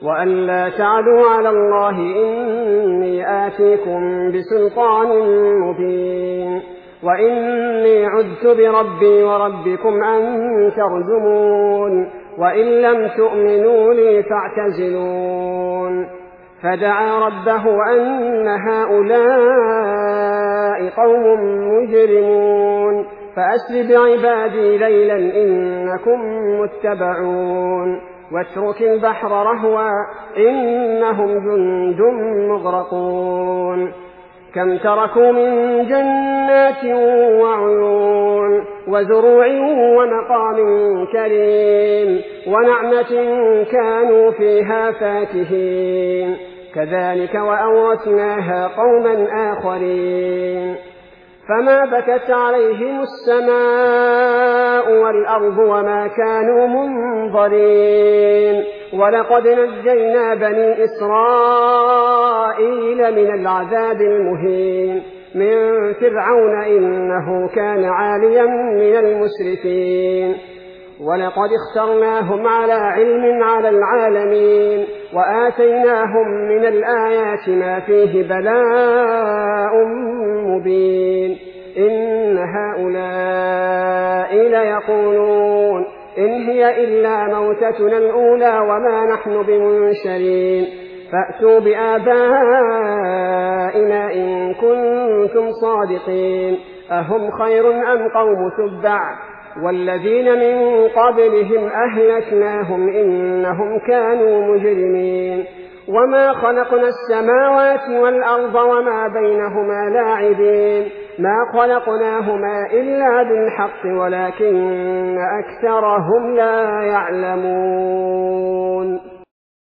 وأن لا تعلوا على الله إني آتيكم بسلطان مبين وإني عذت بربي وربكم أن ترجمون وإن لم تؤمنوا لي فاعتزلون فدعا ربه أن هؤلاء قوم مجرمون فأسر بعبادي ليلا إنكم متبعون واترك البحر رهوا إنهم جند مغرقون كم تركوا من جنات وعيون وزروع ومقام كريم ونعمة كانوا فيها فاكهين كذلك وأورثناها قوما آخرين فما بكت عليهم السماء والأرض وما كانوا منظرين ولقد نجينا بني إسرائيل من العذاب المهين من فرعون إنه كان عاليا من المسرفين ولقد اخترناهم على علم على العالمين وآتيناهم من الآيات ما فيه بلاء مبين إن هؤلاء ليقولون إن هي إلا موتتنا الأولى وما نحن بمنشرين فأتوا بآبائنا إن كنتم صادقين أهم خير أم قوم تبع والذين من قبلهم أهلكناهم إنهم كانوا مجرمين وما خلقنا السماوات والأرض وما بينهما لاعبين ما خلقناهما إلا بالحق ولكن أكثرهم لا يعلمون